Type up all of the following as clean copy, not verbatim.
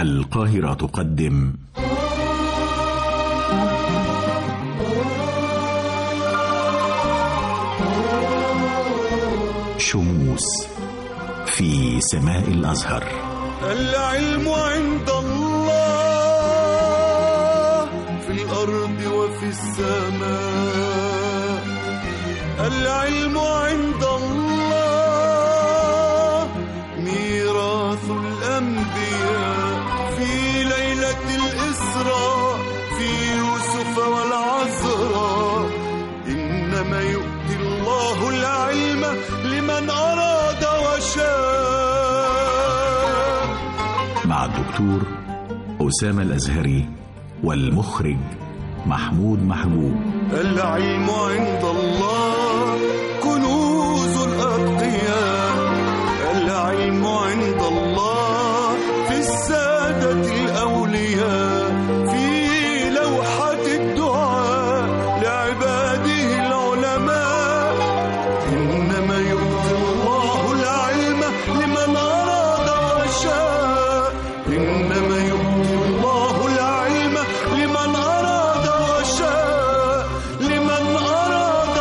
القاهرة تقدم شموس في سماء الأزهر. العلم عند الله في الأرض وفي السماء. العلم عند الله ميراث الأنبياء. في ليلة الإسراء في يوسف والعذراء إنما يؤتي الله العلم لمن أراد وشاء. مع الدكتور أسامة الأزهري والمخرج محمود محجوب. العلم عند الله كنوز الأتقياء. العلم عند الله في السادة الأولياء. في لوحة الدعاء لعباده العلماء. إنما يؤتي الله العلم لمن أراد وشاء. إنما يؤتي الله العلم لمن أراد وشاء. لمن أراد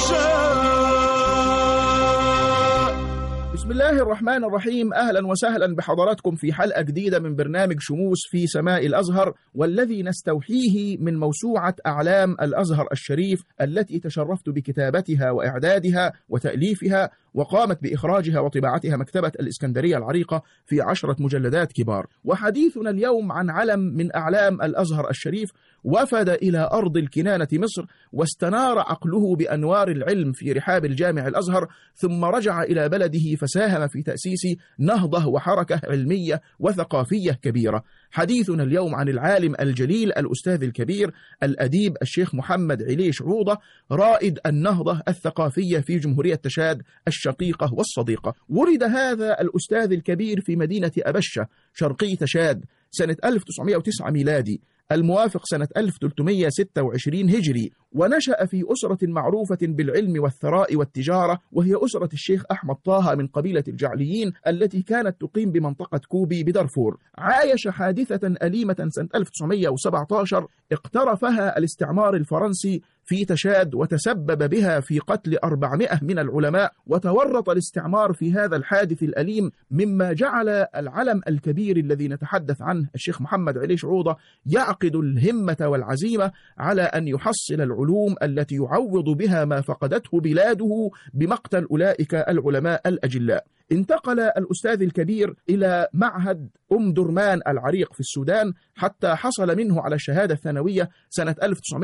وشاء. بسم الله الرحمن الرحيم. أهلا وسهلا بحضراتكم في حلقة جديدة من برنامج شموس في سماء الأزهر، والذي نستوحيه من موسوعة أعلام الأزهر الشريف التي تشرفت بكتابتها وإعدادها وتأليفها، وقامت بإخراجها وطباعتها مكتبة الإسكندرية العريقة في 10 مجلدات كبار. وحديثنا اليوم عن علم من أعلام الأزهر الشريف وفد إلى أرض الكنانة مصر، واستنار عقله بأنوار العلم في رحاب الجامع الأزهر، ثم رجع إلى بلده فساهم في تأسيس نهضة وحركة علمية وثقافية كبيرة. حديثنا اليوم عن العالم الجليل الأستاذ الكبير الأديب الشيخ محمد عليش عوضة، رائد النهضة الثقافية في جمهورية تشاد الشقيقة والصديقة. ولد هذا الأستاذ الكبير في مدينة أبشة شرقي تشاد سنة 1909 ميلادي، الموافق سنة 1326 هجري، ونشأ في أسرة معروفة بالعلم والثراء والتجارة، وهي أسرة الشيخ أحمد طه من قبيلة الجعليين التي كانت تقيم بمنطقة كوبي بدارفور. عايش حادثة أليمة سنة 1917 اقترفها الاستعمار الفرنسي في تشاد، وتسبب بها في قتل 400 من العلماء، وتورط الاستعمار في هذا الحادث الأليم، مما جعل العلم الكبير الذي نتحدث عنه الشيخ محمد عليش عوضة يعقد الهمة والعزيمة على أن يحصل العلوم التي يعوض بها ما فقدته بلاده بمقتل أولئك العلماء الأجلاء. انتقل الأستاذ الكبير إلى معهد درمان العريق في السودان حتى حصل منه على الشهادة الثانوية سنة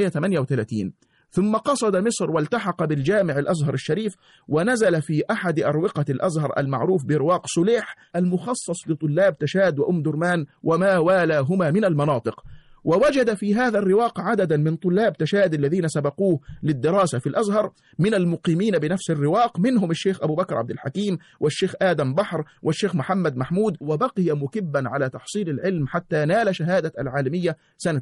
1938، ثم قصد مصر والتحق بالجامع الأزهر الشريف، ونزل في أحد أروقة الأزهر المعروف برواق سليح المخصص لطلاب تشاد درمان وما والاهما من المناطق. ووجد في هذا الرواق عددا من طلاب تشاد الذين سبقوه للدراسة في الأزهر من المقيمين بنفس الرواق، منهم الشيخ أبو بكر عبد الحكيم والشيخ آدم بحر والشيخ محمد محمود، وبقي مكبا على تحصيل العلم حتى نال شهادة العالمية سنة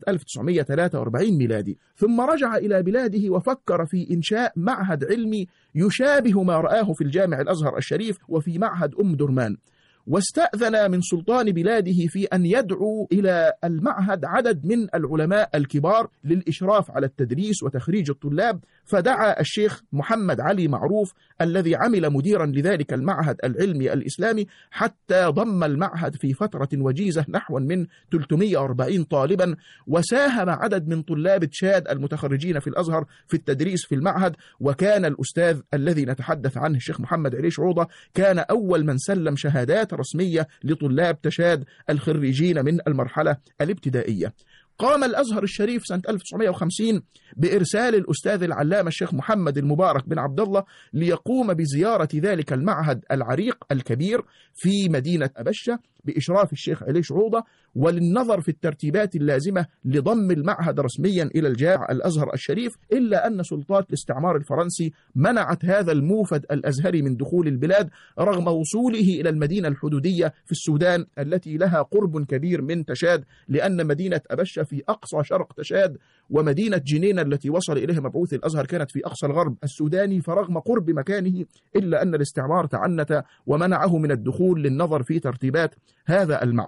1943 ميلادي. ثم رجع إلى بلاده وفكر في إنشاء معهد علمي يشابه ما رآه في الجامع الأزهر الشريف وفي معهد درمان، واستأذن من سلطان بلاده في أن يدعو إلى المعهد عدد من العلماء الكبار للإشراف على التدريس وتخريج الطلاب، فدعا الشيخ محمد علي معروف الذي عمل مديرا لذلك المعهد العلمي الإسلامي، حتى ضم المعهد في فترة وجيزة نحو من 340 طالبا، وساهم عدد من طلاب تشاد المتخرجين في الأزهر في التدريس في المعهد. وكان الأستاذ الذي نتحدث عنه الشيخ محمد عليش عوضة كان أول من سلم شهادات رسمية لطلاب تشاد الخريجين من المرحلة الابتدائية. قام الأزهر الشريف سنة 1950 بإرسال الأستاذ العلامة الشيخ محمد المبارك بن عبد الله ليقوم بزيارة ذلك المعهد العريق الكبير في مدينة أبشة بإشراف الشيخ عليش عوضة، وللنظر في الترتيبات اللازمة لضم المعهد رسميا إلى الجامع الأزهر الشريف، إلا أن سلطات الاستعمار الفرنسي منعت هذا الموفد الأزهري من دخول البلاد رغم وصوله إلى المدينة الحدودية في السودان التي لها قرب كبير من تشاد، لأن مدينة أبشة في أقصى شرق تشاد، ومدينة جنينة التي وصل إليها مبعوث الأزهر كانت في أقصى الغرب السوداني. فرغم قرب مكانه إلا أن الاستعمار تعنت ومنعه من الدخول للنظر في ترتيبات هذا المعهد.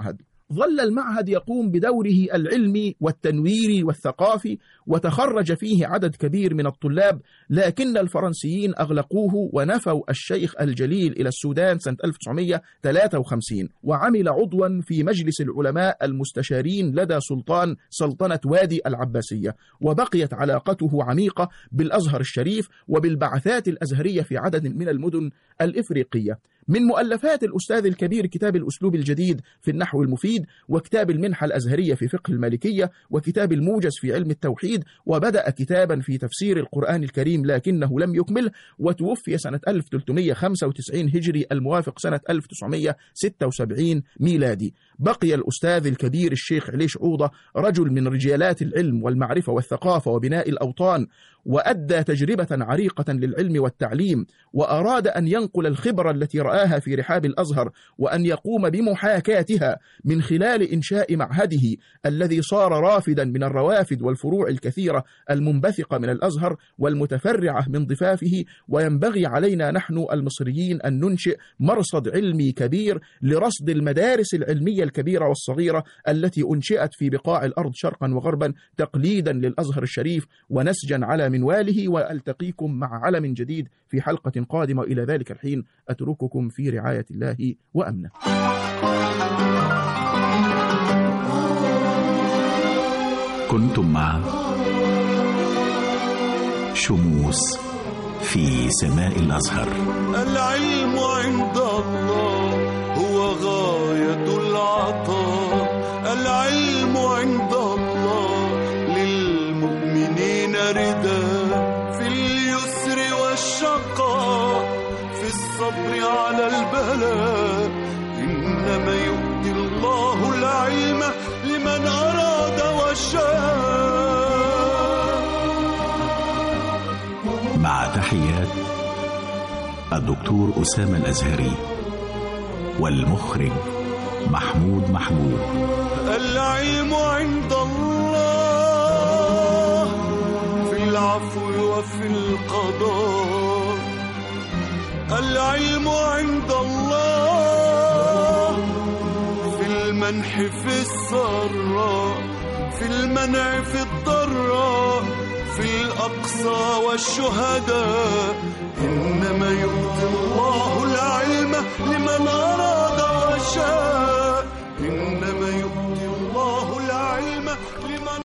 ظل المعهد يقوم بدوره العلمي والتنويري والثقافي، وتخرج فيه عدد كبير من الطلاب، لكن الفرنسيين أغلقوه ونفوا الشيخ الجليل إلى السودان سنة 1953، وعمل عضوا في مجلس العلماء المستشارين لدى سلطنة وادي العباسية، وبقيت علاقته عميقة بالأزهر الشريف وبالبعثات الأزهرية في عدد من المدن الإفريقية. من مؤلفات الأستاذ الكبير كتاب الأسلوب الجديد في النحو المفيد، وكتاب المنحة الأزهرية في فقه المالكية، وكتاب الموجز في علم التوحيد، وبدأ كتابا في تفسير القرآن الكريم لكنه لم يكمل، وتوفي سنة 1395 هجري الموافق سنة 1976 ميلادي. بقي الأستاذ الكبير الشيخ عليش عوضة رجل من رجالات العلم والمعرفة والثقافة وبناء الأوطان، وأدى تجربة عريقة للعلم والتعليم، وأراد أن ينقل الخبرة التي رآها في رحاب الأزهر وأن يقوم بمحاكاتها من خلال إنشاء معهده الذي صار رافدا من الروافد والفروع الكثيرة المنبثقة من الأزهر والمتفرعة من ضفافه. وينبغي علينا نحن المصريين أن ننشئ مرصد علمي كبير لرصد المدارس العلمية الكبيرة والصغيرة التي أنشئت في بقاع الأرض شرقا وغربا تقليدا للأزهر الشريف ونسجا على منواله. وألتقيكم مع علم جديد في حلقة قادمة، إلى ذلك الحين أترككم في رعاية الله وأمنه. كنتم مع شموس في سماء الأزهر. العلم عند الله هو غاية العطاء، العلم عند الله للمؤمنين رداء، في اليسر والشقاء، في الصبر على البلاء، إنما يؤتي الله العلم لمن أراد وشاء. مع تحيات الدكتور أسامة الأزهري والمخرج محمود محجوب. العلم عند الله في العفو وفي القضاء، العلم عند الله في المنح في السراء، في المنع في الضراء، في الأقصى والشهداء، إنما يؤتي الله العلم لمن أراد وشاء، إنما